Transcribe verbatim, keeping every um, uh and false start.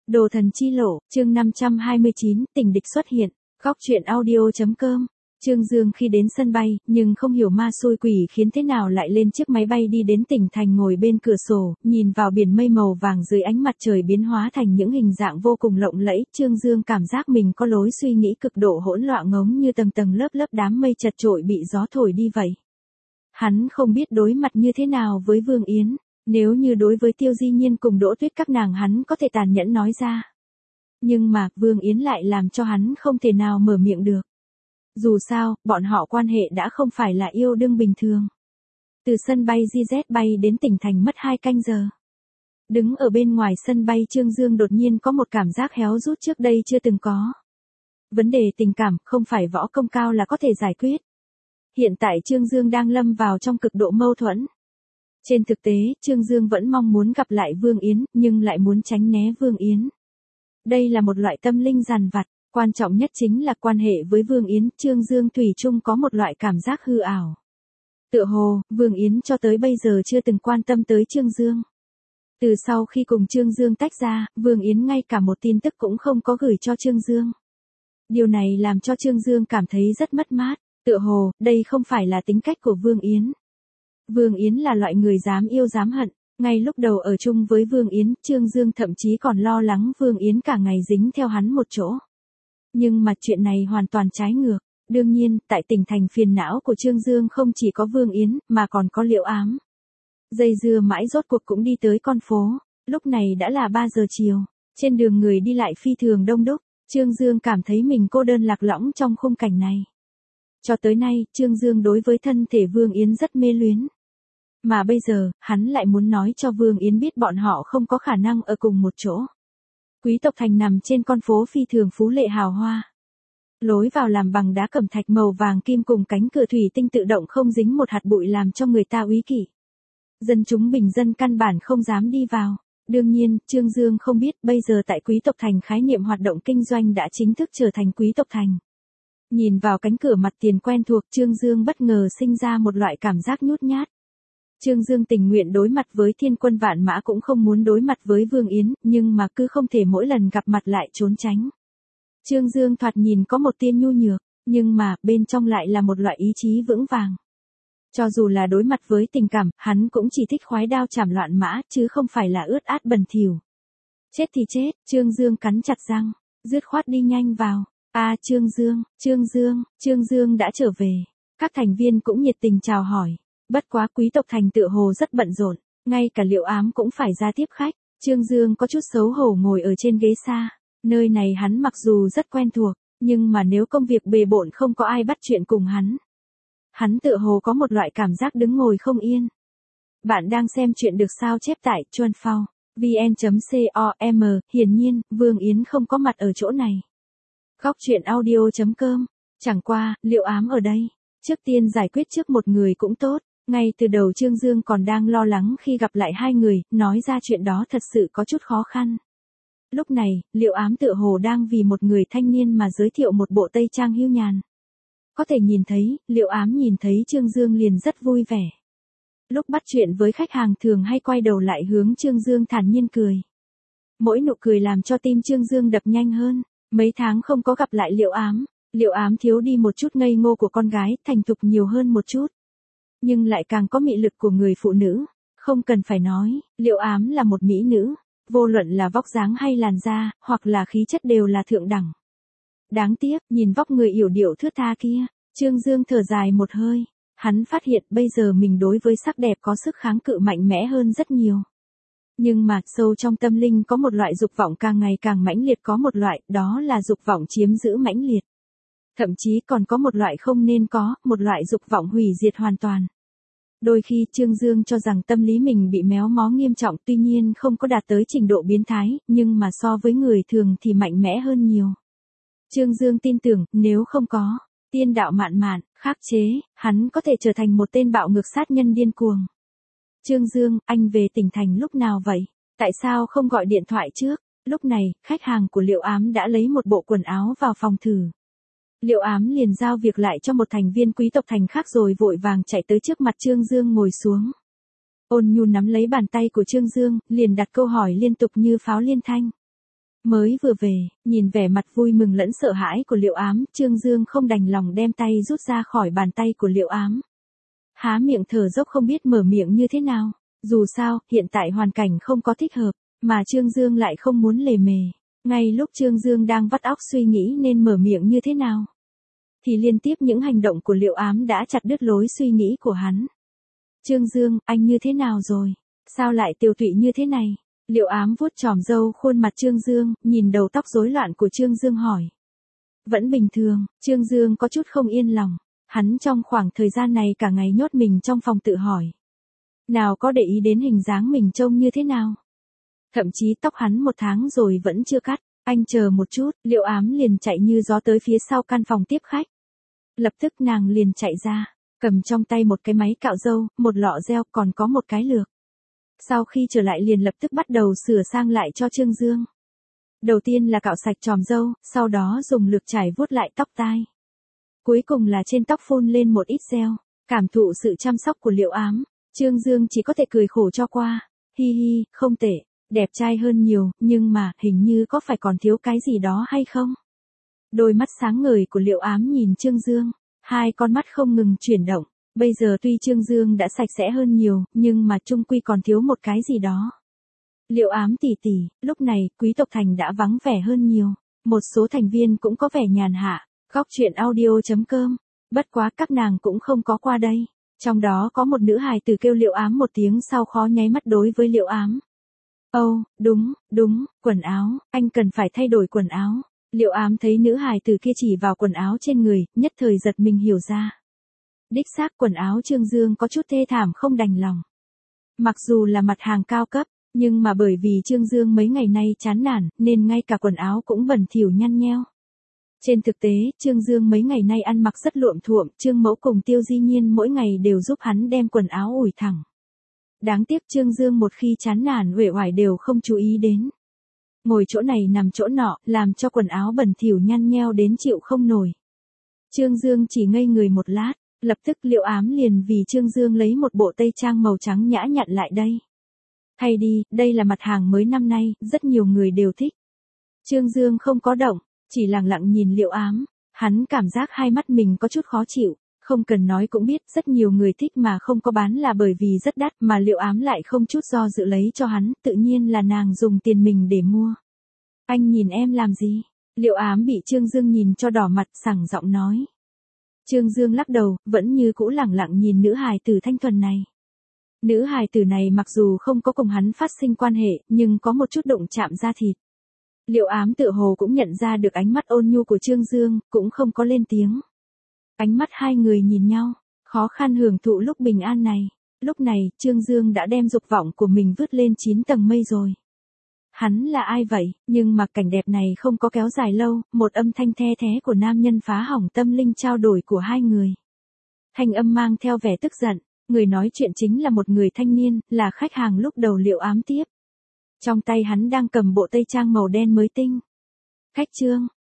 Đồ thần chi lộ, chương năm trăm hai mươi chín, tình địch xuất hiện, góc truyện audio.com. Trương Dương khi đến sân bay, nhưng không hiểu ma xui quỷ khiến thế nào lại lên chiếc máy bay đi đến tỉnh thành, ngồi bên cửa sổ, nhìn vào biển mây màu vàng dưới ánh mặt trời biến hóa thành những hình dạng vô cùng lộng lẫy. Trương Dương cảm giác mình có lối suy nghĩ cực độ hỗn loạn, ngống như tầng tầng lớp lớp đám mây chật chội bị gió thổi đi vậy. Hắn không biết đối mặt như thế nào với Vương Yến. Nếu như đối với Tiêu Di Nhiên cùng Đỗ Tuyết các nàng hắn có thể tàn nhẫn nói ra. Nhưng mà, Vương Yến lại làm cho hắn không thể nào mở miệng được. Dù sao, bọn họ quan hệ đã không phải là yêu đương bình thường. Từ sân bay gi dét bay đến tỉnh thành mất hai canh giờ. Đứng ở bên ngoài sân bay, Trương Dương đột nhiên có một cảm giác héo rút trước đây chưa từng có. Vấn đề tình cảm không phải võ công cao là có thể giải quyết. Hiện tại Trương Dương đang lâm vào trong cực độ mâu thuẫn. Trên thực tế, Trương Dương vẫn mong muốn gặp lại Vương Yến, nhưng lại muốn tránh né Vương Yến. Đây là một loại tâm linh dằn vặt, quan trọng nhất chính là quan hệ với Vương Yến. Trương Dương thủy chung có một loại cảm giác hư ảo. Tựa hồ, Vương Yến cho tới bây giờ chưa từng quan tâm tới Trương Dương. Từ sau khi cùng Trương Dương tách ra, Vương Yến ngay cả một tin tức cũng không có gửi cho Trương Dương. Điều này làm cho Trương Dương cảm thấy rất mất mát. Tựa hồ, đây không phải là tính cách của Vương Yến. Vương Yến là loại người dám yêu dám hận. Ngay lúc đầu ở chung với Vương Yến, Trương Dương thậm chí còn lo lắng Vương Yến cả ngày dính theo hắn một chỗ. Nhưng mà chuyện này hoàn toàn trái ngược. Đương nhiên, tại tỉnh thành phiền não của Trương Dương không chỉ có Vương Yến, mà còn có Liễu Ám. Dây dưa mãi rốt cuộc cũng đi tới con phố. Lúc này đã là ba giờ chiều. Trên đường người đi lại phi thường đông đúc. Trương Dương cảm thấy mình cô đơn lạc lõng trong khung cảnh này. Cho tới nay, Trương Dương đối với thân thể Vương Yến rất mê luyến. Mà bây giờ, hắn lại muốn nói cho Vương Yến biết bọn họ không có khả năng ở cùng một chỗ. Quý tộc thành nằm trên con phố phi thường phú lệ hào hoa. Lối vào làm bằng đá cẩm thạch màu vàng kim cùng cánh cửa thủy tinh tự động không dính một hạt bụi làm cho người ta úy kỵ. Dân chúng bình dân căn bản không dám đi vào. Đương nhiên, Trương Dương không biết bây giờ tại quý tộc thành khái niệm hoạt động kinh doanh đã chính thức trở thành quý tộc thành. Nhìn vào cánh cửa mặt tiền quen thuộc, Trương Dương bất ngờ sinh ra một loại cảm giác nhút nhát. Trương Dương tình nguyện đối mặt với thiên quân vạn mã cũng không muốn đối mặt với Vương Yến, nhưng mà cứ không thể mỗi lần gặp mặt lại trốn tránh. Trương Dương thoạt nhìn có một tia nhu nhược, nhưng mà bên trong lại là một loại ý chí vững vàng. Cho dù là đối mặt với tình cảm, hắn cũng chỉ thích khoái đao chảm loạn mã, chứ không phải là ướt át bẩn thỉu. Chết thì chết, Trương Dương cắn chặt răng, dứt khoát đi nhanh vào. A à, Trương Dương, Trương Dương, Trương Dương đã trở về. Các thành viên cũng nhiệt tình chào hỏi. Bất quá quý tộc thành tựa hồ rất bận rộn, ngay cả Liễu Ám cũng phải ra tiếp khách. Trương Dương có chút xấu hổ ngồi ở trên ghế xa. Nơi này hắn mặc dù rất quen thuộc, nhưng mà nếu công việc bề bộn không có ai bắt chuyện cùng hắn. Hắn tựa hồ có một loại cảm giác đứng ngồi không yên. Bạn đang xem chuyện được sao chép tại chuan phao vn chấm com. Hiển nhiên, Vương Yến không có mặt ở chỗ này. Góc truyện audio.com. Chẳng qua, Liễu Ám ở đây. Trước tiên giải quyết trước một người cũng tốt. Ngay từ đầu Trương Dương còn đang lo lắng khi gặp lại hai người, nói ra chuyện đó thật sự có chút khó khăn. Lúc này, Liễu Ám tựa hồ đang vì một người thanh niên mà giới thiệu một bộ tây trang hưu nhàn. Có thể nhìn thấy, Liễu Ám nhìn thấy Trương Dương liền rất vui vẻ. Lúc bắt chuyện với khách hàng thường hay quay đầu lại hướng Trương Dương thản nhiên cười. Mỗi nụ cười làm cho tim Trương Dương đập nhanh hơn. Mấy tháng không có gặp lại Liễu Ám, Liễu Ám thiếu đi một chút ngây ngô của con gái, thành thục nhiều hơn một chút. Nhưng lại càng có mị lực của người phụ nữ. Không cần phải nói, Liễu Ám là một mỹ nữ. Vô luận là vóc dáng hay làn da, hoặc là khí chất đều là thượng đẳng. Đáng tiếc, nhìn vóc người yểu điệu thướt tha kia, Trương Dương thở dài một hơi. Hắn phát hiện bây giờ mình đối với sắc đẹp có sức kháng cự mạnh mẽ hơn rất nhiều. Nhưng mà, sâu trong tâm linh có một loại dục vọng càng ngày càng mãnh liệt, có một loại, đó là dục vọng chiếm giữ mãnh liệt. Thậm chí còn có một loại không nên có, một loại dục vọng hủy diệt hoàn toàn. Đôi khi Trương Dương cho rằng tâm lý mình bị méo mó nghiêm trọng, tuy nhiên không có đạt tới trình độ biến thái, nhưng mà so với người thường thì mạnh mẽ hơn nhiều. Trương Dương tin tưởng, nếu không có tiên đạo mạn mạn, khắc chế, hắn có thể trở thành một tên bạo ngược sát nhân điên cuồng. Trương Dương, anh về tỉnh thành lúc nào vậy? Tại sao không gọi điện thoại trước? Lúc này, khách hàng của Liễu Ám đã lấy một bộ quần áo vào phòng thử. Liễu Ám liền giao việc lại cho một thành viên quý tộc thành khác rồi vội vàng chạy tới trước mặt Trương Dương ngồi xuống. Ôn nhu nắm lấy bàn tay của Trương Dương, liền đặt câu hỏi liên tục như pháo liên thanh. Mới vừa về, nhìn vẻ mặt vui mừng lẫn sợ hãi của Liệu Ám, Trương Dương không đành lòng đem tay rút ra khỏi bàn tay của Liệu Ám. Há miệng thở dốc không biết mở miệng như thế nào. Dù sao, hiện tại hoàn cảnh không có thích hợp, mà Trương Dương lại không muốn lề mề. Ngay lúc Trương Dương đang vắt óc suy nghĩ nên mở miệng như thế nào, thì liên tiếp những hành động của Liệu Ám đã chặt đứt lối suy nghĩ của hắn. Trương Dương, anh như thế nào rồi? Sao lại tiều tụy như thế này? Liệu Ám vuốt chòm râu khuôn mặt Trương Dương, nhìn đầu tóc rối loạn của Trương Dương hỏi. Vẫn bình thường, Trương Dương có chút không yên lòng. Hắn trong khoảng thời gian này cả ngày nhốt mình trong phòng tự hỏi. Nào có để ý đến hình dáng mình trông như thế nào? Thậm chí tóc hắn một tháng rồi vẫn chưa cắt. Anh chờ một chút, Liệu Ám liền chạy như gió tới phía sau căn phòng tiếp khách. Lập tức nàng liền chạy ra, cầm trong tay một cái máy cạo râu, một lọ gel còn có một cái lược. Sau khi trở lại liền lập tức bắt đầu sửa sang lại cho Trương Dương. Đầu tiên là cạo sạch chòm râu, sau đó dùng lược chải vuốt lại tóc tai. Cuối cùng là trên tóc phun lên một ít gel, cảm thụ sự chăm sóc của Liệu Ám. Trương Dương chỉ có thể cười khổ cho qua. Hi hi, không tệ, đẹp trai hơn nhiều, nhưng mà hình như có phải còn thiếu cái gì đó hay không? Đôi mắt sáng ngời của Liệu Ám nhìn Trương Dương, hai con mắt không ngừng chuyển động. Bây giờ tuy Trương Dương đã sạch sẽ hơn nhiều, nhưng mà chung quy còn thiếu một cái gì đó. Liệu Ám tỷ tỷ, lúc này, quý tộc thành đã vắng vẻ hơn nhiều. Một số thành viên cũng có vẻ nhàn hạ. Góc truyện audio chấm com. Bất quá các nàng cũng không có qua đây. Trong đó có một nữ hài tử kêu Liệu Ám một tiếng sau khó nháy mắt đối với Liệu Ám. Ồ, oh, đúng, đúng, quần áo, anh cần phải thay đổi quần áo. Liệu Ám thấy nữ hài tử kia chỉ vào quần áo trên người, nhất thời giật mình hiểu ra. Đích xác quần áo Trương Dương có chút thê thảm không đành lòng. Mặc dù là mặt hàng cao cấp, nhưng mà bởi vì Trương Dương mấy ngày nay chán nản, nên ngay cả quần áo cũng bẩn thỉu nhăn nheo. Trên thực tế, Trương Dương mấy ngày nay ăn mặc rất luộm thuộm, Trương Mẫu cùng Tiêu Di Nhiên mỗi ngày đều giúp hắn đem quần áo ủi thẳng. Đáng tiếc Trương Dương một khi chán nản uể oải đều không chú ý đến. Ngồi chỗ này nằm chỗ nọ, làm cho quần áo bẩn thỉu nhăn nheo đến chịu không nổi. Trương Dương chỉ ngây người một lát, lập tức Liệu Ám liền vì Trương Dương lấy một bộ tây trang màu trắng nhã nhặn lại đây. Hay đi, đây là mặt hàng mới năm nay, rất nhiều người đều thích. Trương Dương không có động, chỉ lặng lặng nhìn Liệu Ám, hắn cảm giác hai mắt mình có chút khó chịu, không cần nói cũng biết rất nhiều người thích mà không có bán là bởi vì rất đắt mà Liệu Ám lại không chút do dự lấy cho hắn, tự nhiên là nàng dùng tiền mình để mua. Anh nhìn em làm gì? Liệu Ám bị Trương Dương nhìn cho đỏ mặt sảng giọng nói. Trương Dương lắc đầu, vẫn như cũ lẳng lặng nhìn nữ hài tử thanh thuần này. Nữ hài tử này mặc dù không có cùng hắn phát sinh quan hệ, nhưng có một chút đụng chạm da thịt. Liệu Ám tự hồ cũng nhận ra được ánh mắt ôn nhu của Trương Dương, cũng không có lên tiếng. Ánh mắt hai người nhìn nhau, khó khăn hưởng thụ lúc bình an này. Lúc này, Trương Dương đã đem dục vọng của mình vứt lên chín tầng mây rồi. Hắn là ai vậy? Nhưng mà cảnh đẹp này không có kéo dài lâu, một âm thanh the thé của nam nhân phá hỏng tâm linh trao đổi của hai người. Thanh âm mang theo vẻ tức giận, người nói chuyện chính là một người thanh niên, là khách hàng lúc đầu Liệu Ám tiếp. Trong tay hắn đang cầm bộ tây trang màu đen mới tinh. Khách Trương,